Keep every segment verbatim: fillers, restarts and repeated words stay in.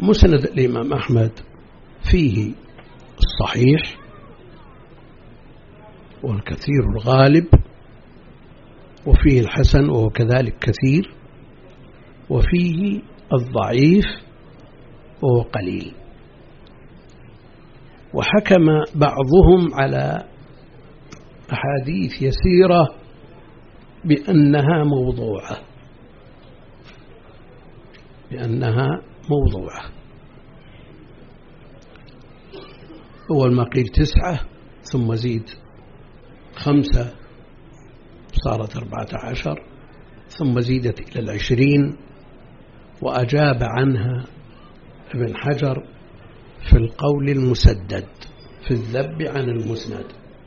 مسند الإمام أحمد فيه الصحيح والكثير الغالب، وفيه الحسن وهو كذلك كثير، وفيه الضعيف وهو قليل. وحكم بعضهم على أحاديث يسيرة بأنها موضوعة بأنها موضوعة أول ما قيل تسعة ثم زيد خمسة صارت أربعة عشر، ثم زيدت إلى العشرين، وأجاب عنها ابن حجر في القول المسدد في الذب عن المسند.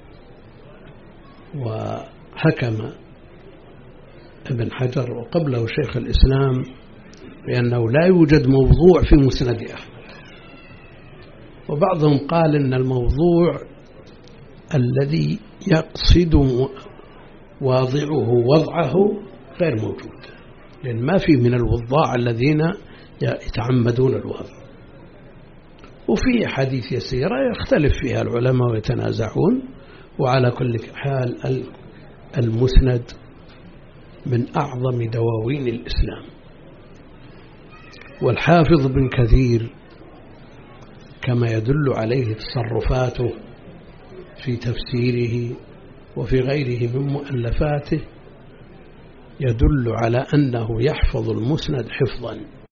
وحكم ابن حجر وقبله شيخ الإسلام بأنه لا يوجد موضوع في مسند أحمد، وبعضهم قال إن الموضوع الذي يقصد واضعه وضعه غير موجود، لأن ما في من الوضاع الذين يتعمدون الوضع. وفي حديث يسيرة يختلف فيها العلماء ويتنازعون. وعلى كل حال المسند من أعظم دواوين الإسلام. والحافظ بن كثير كما يدل عليه تصرفاته في تفسيره وفي غيره من مؤلفاته يدل على أنه يحفظ المسند حفظا